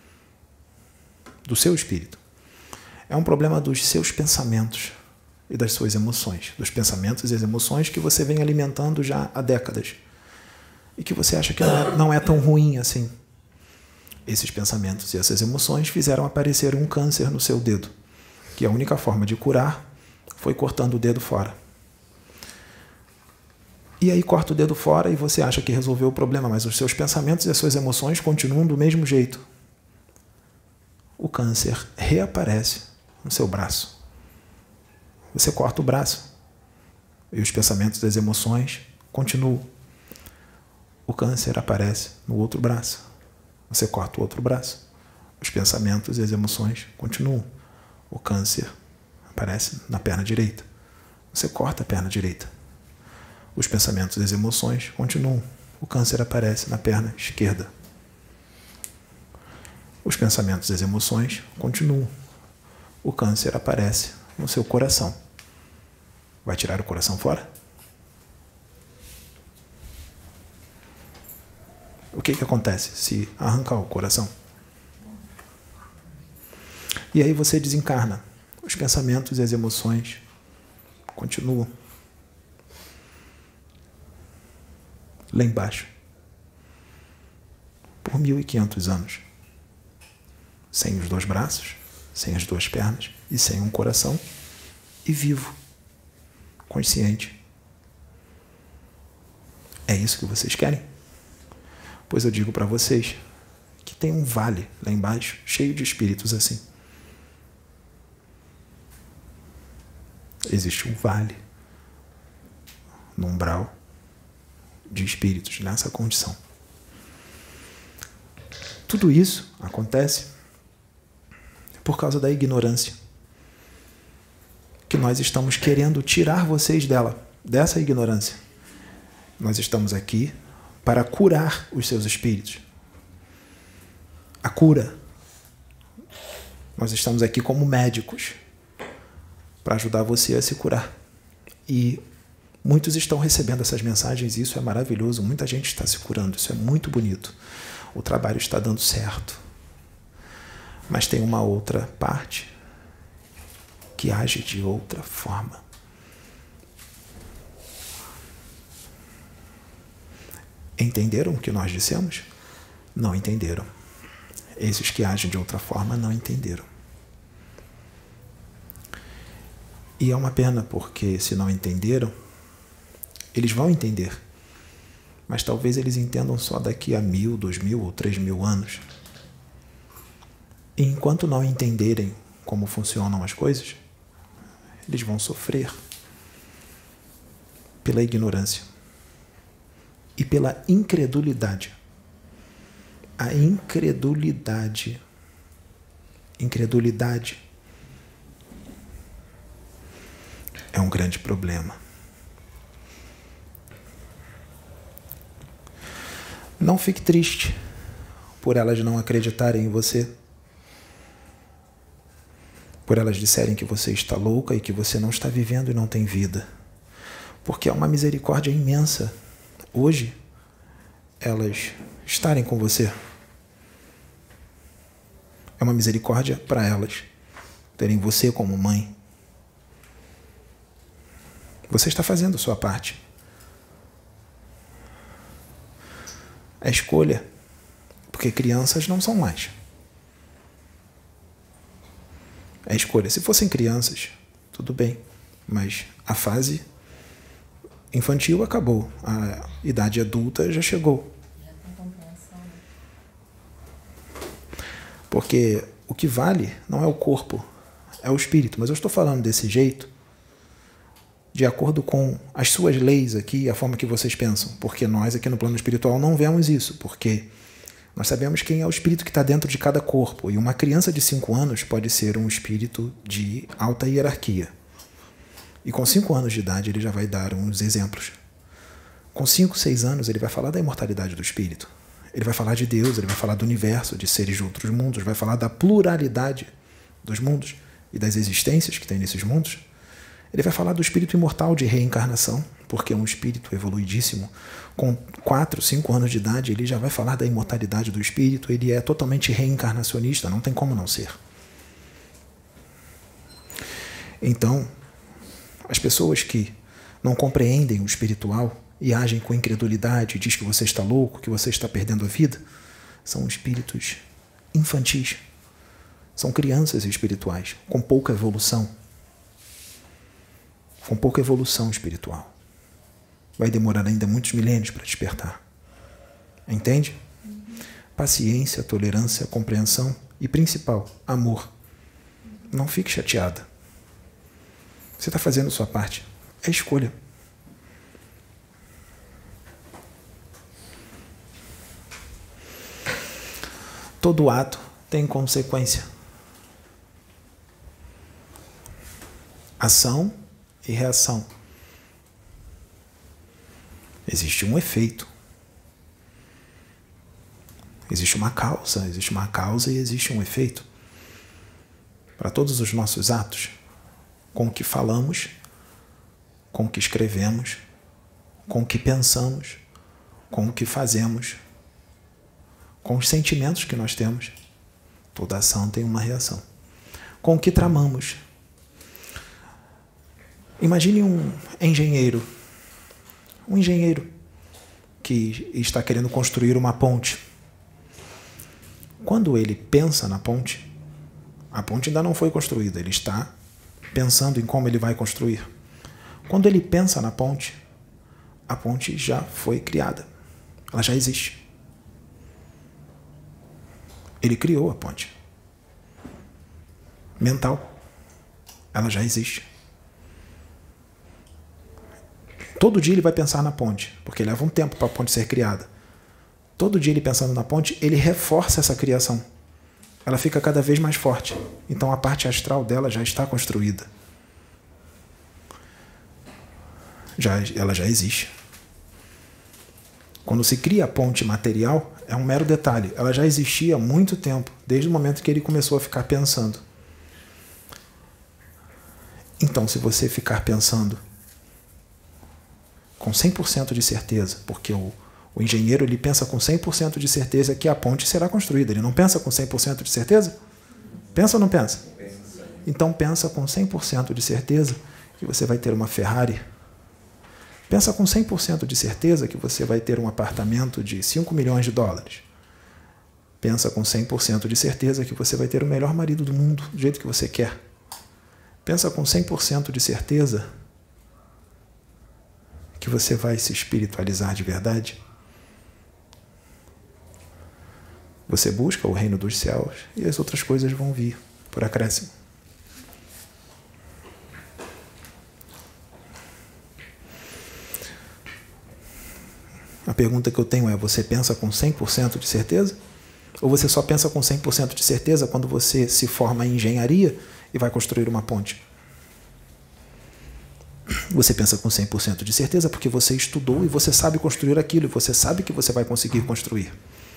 Do seu espírito. É um problema dos seus pensamentos e das suas emoções. Dos pensamentos e as emoções que você vem alimentando já há décadas. E que você acha que não é, não é tão ruim assim. Esses pensamentos e essas emoções fizeram aparecer um câncer no seu dedo, que a única forma de curar foi cortando o dedo fora. E aí corta o dedo fora e você acha que resolveu o problema, mas os seus pensamentos e as suas emoções continuam do mesmo jeito. O câncer reaparece no seu braço. Você corta o braço e os pensamentos e as emoções continuam. O câncer aparece no outro braço. Você corta o outro braço. Os pensamentos e as emoções continuam. O câncer aparece na perna direita. Você corta a perna direita. Os pensamentos e as emoções continuam. O câncer aparece na perna esquerda. Os pensamentos e as emoções continuam. O câncer aparece no seu coração. Vai tirar o coração fora? O que que acontece se arrancar o coração? E aí você desencarna. Os pensamentos e as emoções continuam. Lá embaixo. Por mil e quinhentos anos. Sem os dois braços, sem as duas pernas e sem um coração. E vivo. Consciente. É isso que vocês querem? Pois eu digo para vocês que tem um vale lá embaixo, cheio de espíritos assim. Existe um vale no umbral de espíritos nessa condição. Tudo isso acontece por causa da ignorância. Que nós estamos querendo tirar vocês dela, dessa ignorância. Nós estamos aqui para curar os seus espíritos. A cura. Nós estamos aqui como médicos para ajudar você a se curar. E muitos estão recebendo essas mensagens e isso é maravilhoso. Muita gente está se curando. Isso é muito bonito. O trabalho está dando certo. Mas tem uma outra parte que age de outra forma. Entenderam o que nós dissemos? não entenderam. Esses que agem de outra forma não entenderam. E é uma pena, porque se não entenderam, eles vão entender. Mas talvez eles entendam só daqui a mil, dois mil ou três mil anos. E enquanto não entenderem como funcionam as coisas, eles vão sofrer pela ignorância e pela incredulidade. A incredulidade. Incredulidade é um grande problema. Não fique triste por elas não acreditarem em você, por elas disserem que você está louca e que você não está vivendo e não tem vida, porque é uma misericórdia imensa hoje elas estarem com você. É uma misericórdia para elas terem você como mãe. Você está fazendo a sua parte. A escolha, porque crianças não são mais. A escolha, se fossem crianças, tudo bem, mas a fase infantil acabou, a idade adulta já chegou. Porque o que vale não é o corpo, é o espírito. Mas eu estou falando desse jeito de acordo com as suas leis aqui, a forma que vocês pensam. Porque nós aqui no plano espiritual não vemos isso, porque nós sabemos quem é o espírito que está dentro de cada corpo. E uma criança de cinco anos pode ser um espírito de alta hierarquia. E com cinco anos de idade ele já vai dar uns exemplos. Com cinco, seis anos ele vai falar da imortalidade do espírito. Ele vai falar de Deus, ele vai falar do universo, de seres de outros mundos, vai falar da pluralidade dos mundos e das existências que tem nesses mundos. Ele vai falar do espírito imortal de reencarnação, porque é um espírito evoluidíssimo. Com quatro, cinco anos de idade, ele já vai falar da imortalidade do espírito, ele é totalmente reencarnacionista, não tem como não ser. Então, as pessoas que não compreendem o espiritual e agem com incredulidade, diz que você está louco, que você está perdendo a vida, são espíritos infantis. São crianças espirituais, com pouca evolução. Com pouca evolução espiritual. Vai demorar ainda muitos milênios para despertar. Entende? Paciência, tolerância, compreensão e, principal, amor. Não fique chateada. Você está fazendo a sua parte. É escolha. Todo ato tem consequência. Ação e reação. Existe um efeito. Existe uma causa, existe uma causa e existe um efeito. Para todos os nossos atos, com o que falamos, com o que escrevemos, com o que pensamos, com o que fazemos, com os sentimentos que nós temos, toda ação tem uma reação. Com o que tramamos. Imagine um engenheiro, um engenheiro que está querendo construir uma ponte. Quando ele pensa na ponte, a ponte ainda não foi construída, ele está pensando em como ele vai construir. Quando ele pensa na ponte, a ponte já foi criada, ela já existe. Ele criou a ponte. Mental, ela já existe. Todo dia ele vai pensar na ponte, porque leva um tempo para a ponte ser criada. Todo dia ele pensando na ponte, ele reforça essa criação. Ela fica cada vez mais forte. Então a parte astral dela já está construída. Já, ela já existe. Quando se cria a ponte material, é um mero detalhe. Ela já existia há muito tempo, desde o momento que ele começou a ficar pensando. Então, se você ficar pensando com cem por cento de certeza, porque o, o engenheiro ele pensa com cem por cento de certeza que a ponte será construída. Ele não pensa com cem por cento de certeza? Pensa ou não pensa? Então pensa com cem por cento de certeza que você vai ter uma Ferrari. Pensa com cem por cento de certeza que você vai ter um apartamento de cinco milhões de dólares. Pensa com cem por cento de certeza que você vai ter o melhor marido do mundo, do jeito que você quer. Pensa com cem por cento de certeza que você vai se espiritualizar de verdade. Você busca o reino dos céus e as outras coisas vão vir por acréscimo. A pergunta que eu tenho é, você pensa com cem por cento de certeza? Ou você só pensa com cem por cento de certeza quando você se forma em engenharia e vai construir uma ponte? Você pensa com cem por cento de certeza porque você estudou e você sabe construir aquilo, e você sabe que você vai conseguir construir.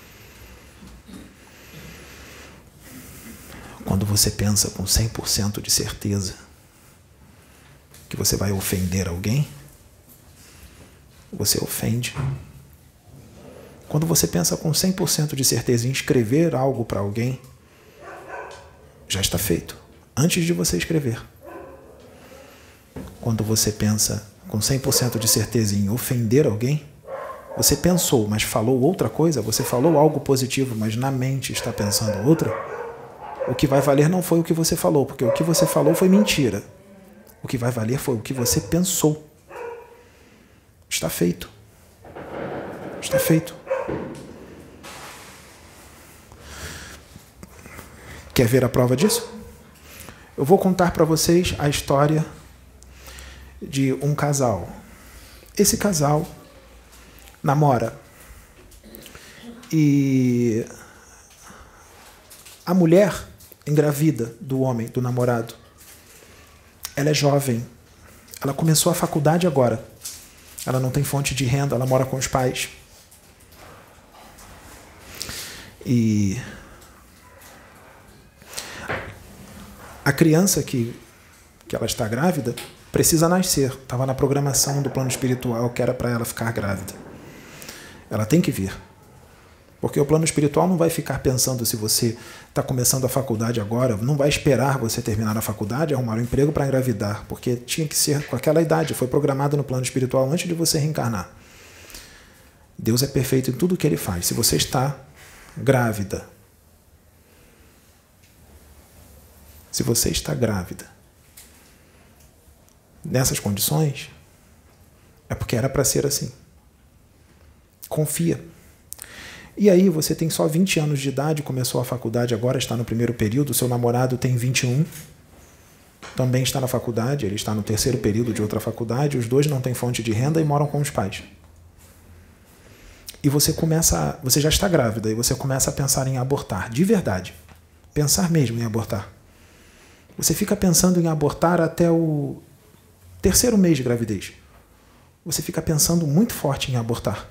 Quando você pensa com cem por cento de certeza que você vai ofender alguém, você ofende. Quando você pensa com cem por cento de certeza em escrever algo para alguém, já está feito, antes de você escrever. Quando você pensa com cem por cento de certeza em ofender alguém, você pensou, mas falou outra coisa, você falou algo positivo, mas na mente está pensando outra, o que vai valer não foi o que você falou, porque o que você falou foi mentira. O que vai valer foi o que você pensou. Está feito. Está feito. Quer ver a prova disso? Eu vou contar para vocês a história de um casal. Esse casal namora e a mulher engravida do homem, do namorado. Ela é jovem. Ela começou a faculdade agora. Ela não tem fonte de renda, ela mora com os pais. E a criança que, que ela está grávida precisa nascer. Estava na programação do plano espiritual que era para ela ficar grávida. Ela tem que vir. Porque o plano espiritual não vai ficar pensando se você está começando a faculdade agora, não vai esperar você terminar a faculdade e arrumar um emprego para engravidar, porque tinha que ser com aquela idade, foi programado no plano espiritual antes de você reencarnar. Deus é perfeito em tudo o que Ele faz. Se você está grávida, se você está grávida, nessas condições, é porque era para ser assim. Confia. E aí você tem só vinte anos de idade, começou a faculdade agora, está no primeiro período, seu namorado tem vinte e um, também está na faculdade, ele está no terceiro período de outra faculdade, os dois não têm fonte de renda e moram com os pais. E você começa, você já está grávida e você começa a pensar em abortar, de verdade. Pensar mesmo em abortar. Você fica pensando em abortar até o terceiro mês de gravidez. Você fica pensando muito forte em abortar.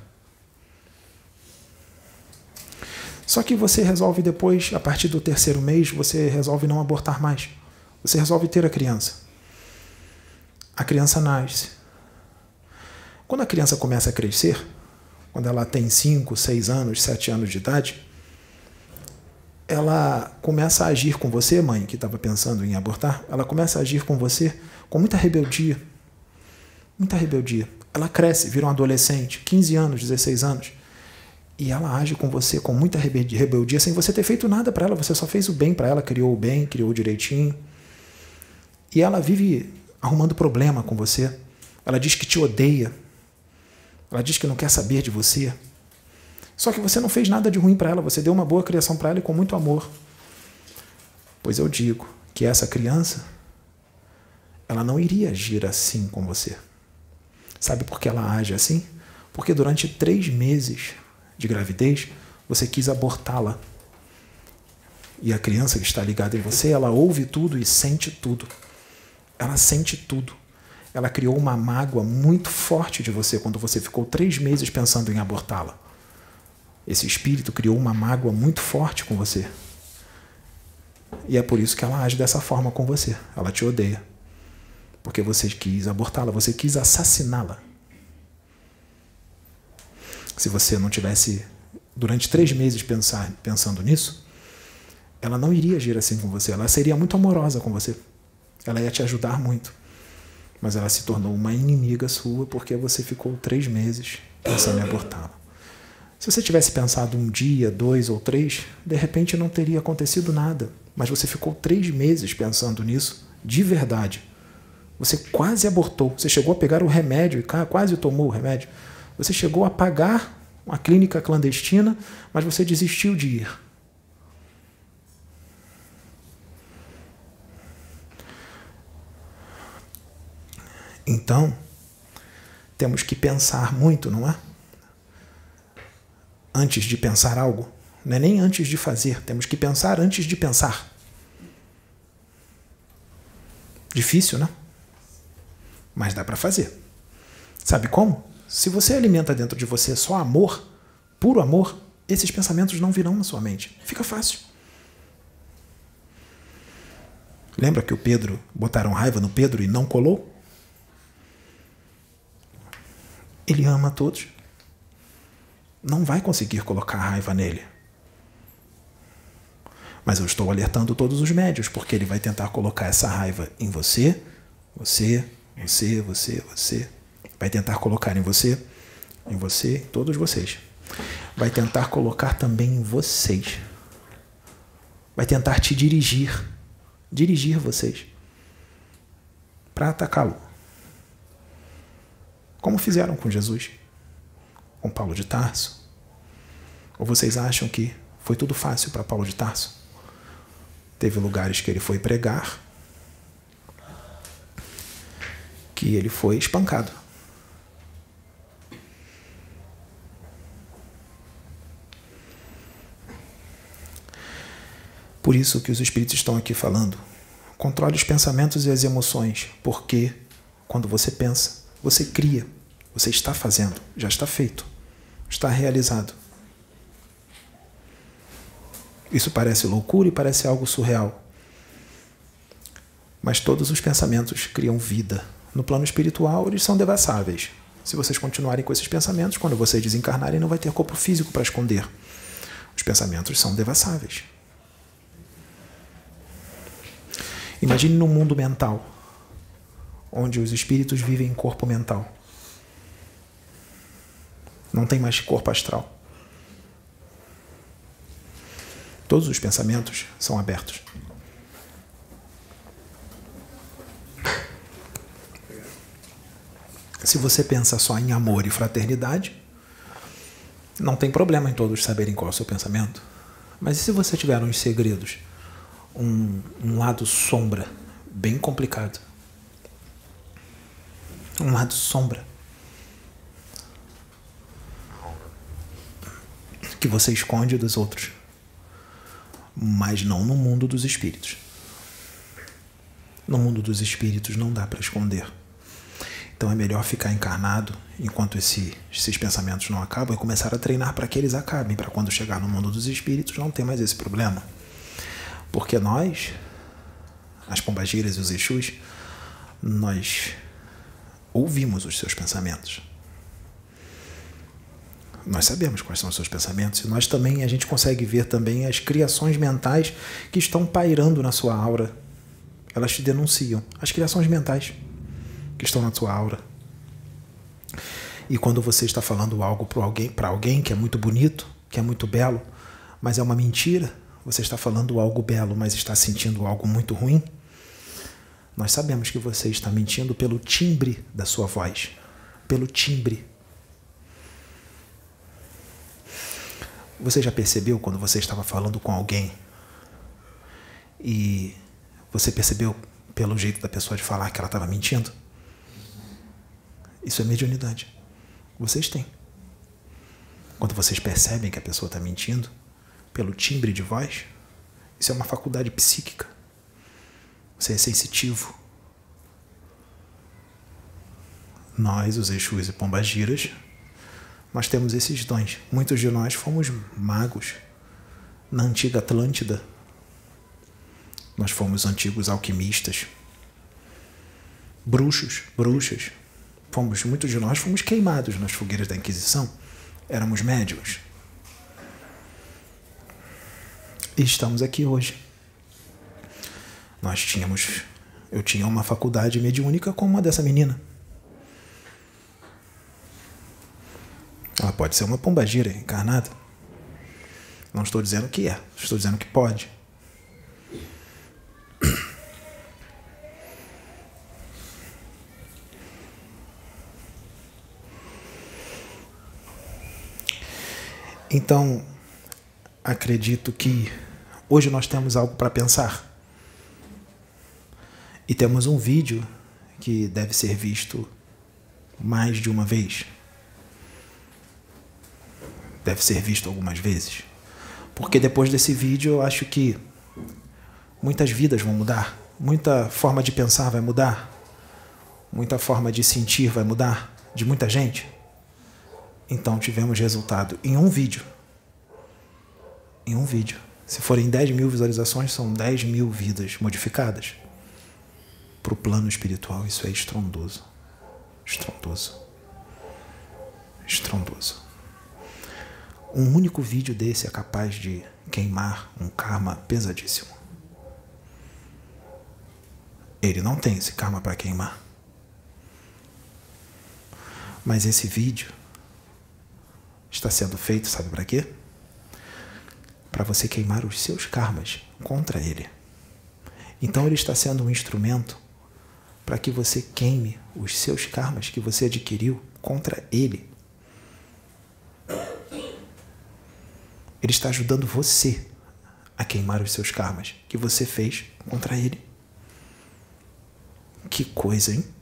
Só que você resolve depois, a partir do terceiro mês, você resolve não abortar mais. Você resolve ter a criança. A criança nasce. Quando a criança começa a crescer, quando ela tem cinco, seis anos, sete anos de idade, ela começa a agir com você, mãe, que estava pensando em abortar, ela começa a agir com você com muita rebeldia. Muita rebeldia. Ela cresce, vira um adolescente, quinze anos, dezesseis anos. E ela age com você com muita rebeldia, sem você ter feito nada para ela. Você só fez o bem para ela, criou o bem, criou direitinho. E ela vive arrumando problema com você. Ela diz que te odeia. Ela diz que não quer saber de você. Só que você não fez nada de ruim para ela. Você deu uma boa criação para ela e com muito amor. Pois eu digo que essa criança, ela não iria agir assim com você. Sabe por que ela age assim? Porque durante três meses de gravidez, você quis abortá-la. E a criança que está ligada em você, ela ouve tudo e sente tudo. Ela sente tudo. Ela criou uma mágoa muito forte de você quando você ficou três meses pensando em abortá-la. Esse espírito criou uma mágoa muito forte com você. E é por isso que ela age dessa forma com você. Ela te odeia. Porque você quis abortá-la, você quis assassiná-la. Se você não tivesse, durante três meses, pensar, pensando nisso, ela não iria agir assim com você. Ela seria muito amorosa com você. Ela ia te ajudar muito. Mas ela se tornou uma inimiga sua porque você ficou três meses pensando em abortá-la. Se você tivesse pensado um dia, dois ou três, de repente não teria acontecido nada. Mas você ficou três meses pensando nisso, de verdade. Você quase abortou. Você chegou a pegar o remédio e quase tomou o remédio. Você chegou a pagar uma clínica clandestina, mas você desistiu de ir. Então, temos que pensar muito, não é? Antes de pensar algo. Não é nem antes de fazer. Temos que pensar antes de pensar. Difícil, né? Mas dá para fazer. Sabe como? Se você alimenta dentro de você só amor, puro amor, esses pensamentos não virão na sua mente. Fica fácil. Lembra que o Pedro, botaram raiva no Pedro e não colou? Ele ama a todos. Não vai conseguir colocar raiva nele. Mas eu estou alertando todos os médios, porque ele vai tentar colocar essa raiva em você, você, você, você, você. Vai tentar colocar em você, em você, em todos vocês. Vai tentar colocar também em vocês. Vai tentar te dirigir, dirigir vocês para atacá-lo. Como fizeram com Jesus, com Paulo de Tarso? Ou vocês acham que foi tudo fácil para Paulo de Tarso? Teve lugares que ele foi pregar, que ele foi espancado. Por isso que os espíritos estão aqui falando. Controle os pensamentos e as emoções, porque quando você pensa, você cria, você está fazendo, já está feito, está realizado. Isso parece loucura e parece algo surreal. Mas todos os pensamentos criam vida. No plano espiritual, eles são devassáveis. Se vocês continuarem com esses pensamentos, quando vocês desencarnarem, não vai ter corpo físico para esconder. Os pensamentos são devassáveis. Imagine num mundo mental, onde os espíritos vivem em corpo mental. Não tem mais corpo astral. Todos os pensamentos são abertos. Se você pensa só em amor e fraternidade, não tem problema em todos saberem qual é o seu pensamento. Mas e se você tiver uns segredos, um, um lado sombra, bem complicado? Um lado sombra. Que você esconde dos outros. Mas não no mundo dos espíritos. No mundo dos espíritos não dá para esconder. Então é melhor ficar encarnado enquanto esse, esses pensamentos não acabam e começar a treinar para que eles acabem, para quando chegar no mundo dos espíritos não ter mais esse problema. Porque nós, as pombagiras e os exus, nós ouvimos os seus pensamentos. Nós sabemos quais são os seus pensamentos e nós também, a gente consegue ver também as criações mentais que estão pairando na sua aura. Elas te denunciam. As criações mentais que estão na sua aura. E quando você está falando algo para alguém, para alguém que é muito bonito, que é muito belo, mas é uma mentira, você está falando algo belo, mas está sentindo algo muito ruim, nós sabemos que você está mentindo pelo timbre da sua voz. Pelo timbre. Você já percebeu quando você estava falando com alguém e você percebeu pelo jeito da pessoa de falar que ela estava mentindo? Isso é mediunidade. Vocês têm. Quando vocês percebem que a pessoa está mentindo, pelo timbre de voz, isso é uma faculdade psíquica. Você é sensitivo. Nós, os Exus e Pombagiras, nós temos esses dons. Muitos de nós fomos magos. Na antiga Atlântida, nós fomos antigos alquimistas. Bruxos, bruxas. Fomos, muitos de nós fomos queimados nas fogueiras da Inquisição. Éramos médiuns. E estamos aqui hoje. Nós tínhamos... Eu tinha uma faculdade mediúnica como a dessa menina. Ela pode Pode ser uma pombagira encarnada. Não estou dizendo que é, estou dizendo que pode. Então, acredito que hoje nós temos algo para pensar. E temos um vídeo que deve ser visto mais de uma vez. Deve ser visto algumas vezes. Porque depois desse vídeo eu acho que muitas vidas vão mudar. Muita forma de pensar vai mudar. Muita forma de sentir vai mudar. De muita gente. Então tivemos resultado em um vídeo. Em um vídeo. Se forem dez mil visualizações, são dez mil vidas modificadas. Para o plano espiritual, isso é estrondoso. Estrondoso. Estrondoso. Um único vídeo desse é capaz de queimar um karma pesadíssimo. Ele não tem esse karma para queimar. Mas esse vídeo está sendo feito, sabe para quê? Para você queimar os seus karmas contra ele. Então ele está sendo um instrumento para que você queime os seus karmas que você adquiriu contra ele. Ele está ajudando você a queimar os seus karmas que você fez contra ele. Que coisa, hein?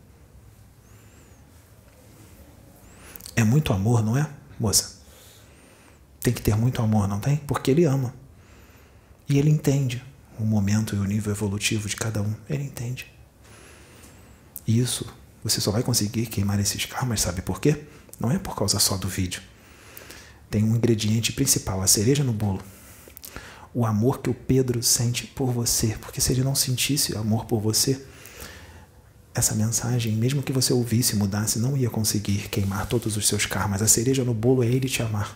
É muito amor, não é, moça? Tem que ter muito amor, não tem? Porque ele ama. E ele entende o momento e o nível evolutivo de cada um. Ele entende. E isso, você só vai conseguir queimar esses karmas, sabe por quê? Não é por causa só do vídeo. Tem um ingrediente principal, a cereja no bolo. O amor que o Pedro sente por você. Porque se ele não sentisse amor por você, essa mensagem, mesmo que você ouvisse e mudasse, não ia conseguir queimar todos os seus karmas. A cereja no bolo é ele te amar.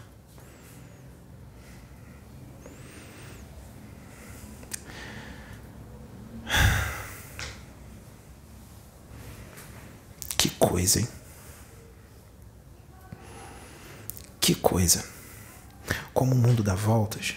Que coisa, hein? Que coisa. Como o mundo dá voltas.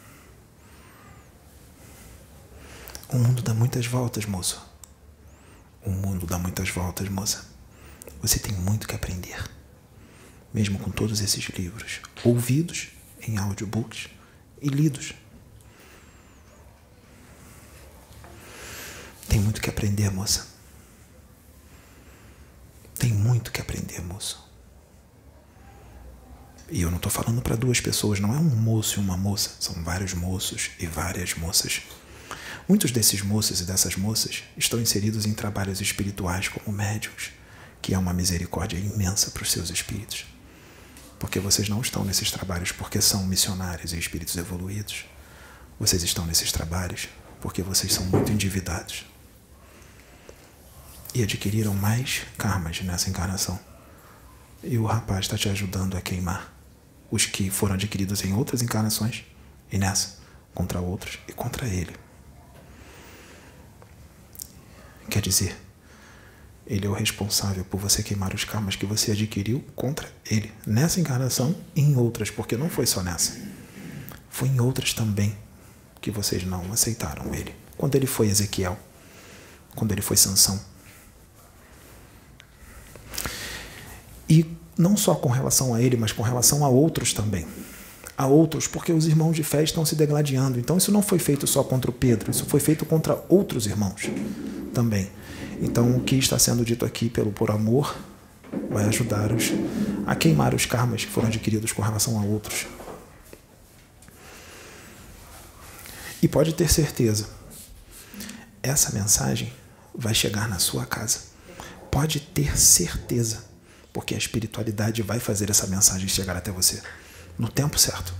O mundo dá muitas voltas, moço. O mundo dá muitas voltas, moça. Você tem muito que aprender. Mesmo com todos esses livros, ouvidos em audiobooks e lidos. Tem muito que aprender, moça. Tem muito que aprender, moço. E eu não estou falando para duas pessoas, não é um moço e uma moça. São vários moços e várias moças. Muitos desses moços e dessas moças estão inseridos em trabalhos espirituais como médiuns, que é uma misericórdia imensa para os seus espíritos. Porque vocês não estão nesses trabalhos porque são missionários e espíritos evoluídos. Vocês estão nesses trabalhos porque vocês são muito endividados. E adquiriram mais karmas nessa encarnação. E o rapaz está te ajudando a queimar os que foram adquiridos em outras encarnações e nessa, contra outros e contra ele. Quer dizer, ele é o responsável por você queimar os karmas que você adquiriu contra ele, nessa encarnação e em outras, porque não foi só nessa. Foi em outras também que vocês não aceitaram ele. Quando ele foi Ezequiel, quando ele foi Sansão. E não só com relação a ele, mas com relação a outros também. A outros, porque os irmãos de fé estão se degladiando. Então isso não foi feito só contra o Pedro, isso foi feito contra outros irmãos também. Então o que está sendo dito aqui pelo Por Amor vai ajudar-os a queimar os karmas que foram adquiridos com relação a outros. E pode ter certeza, essa mensagem vai chegar na sua casa. Pode ter certeza. Porque a espiritualidade vai fazer essa mensagem chegar até você no tempo certo.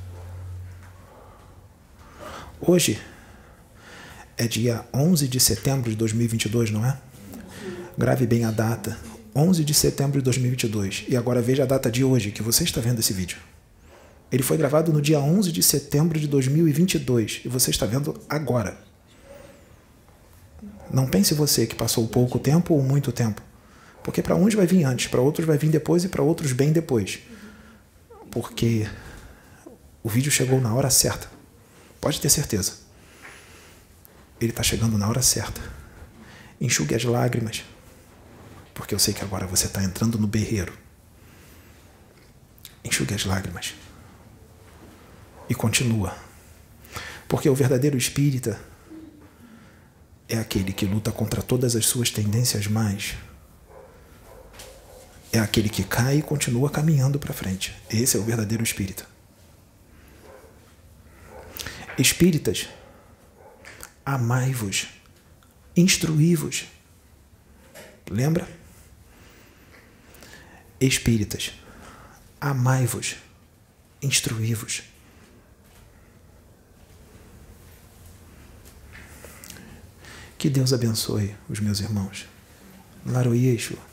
Hoje é dia onze de setembro de dois mil e vinte e dois, não é? Grave bem a data, onze de setembro de dois mil e vinte e dois. E agora veja a data de hoje, que você está vendo esse vídeo. Ele foi gravado no dia onze de setembro de dois mil e vinte e dois. E você está vendo agora. Não pense você que passou pouco tempo ou muito tempo. Porque para uns vai vir antes, para outros vai vir depois e para outros bem depois. porque o vídeo chegou na hora certa. Pode ter certeza. Ele está chegando na hora certa. Enxugue as lágrimas, porque eu sei que agora você está entrando no berreiro. Enxugue as lágrimas. E continua. Porque o verdadeiro espírita é aquele que luta contra todas as suas tendências más. É aquele que cai e continua caminhando para frente. Esse é o verdadeiro espírita. Espíritas, amai-vos, instruí-vos. Lembra? Espíritas, amai-vos, instruí-vos. Que Deus abençoe os meus irmãos. Laroyeixo.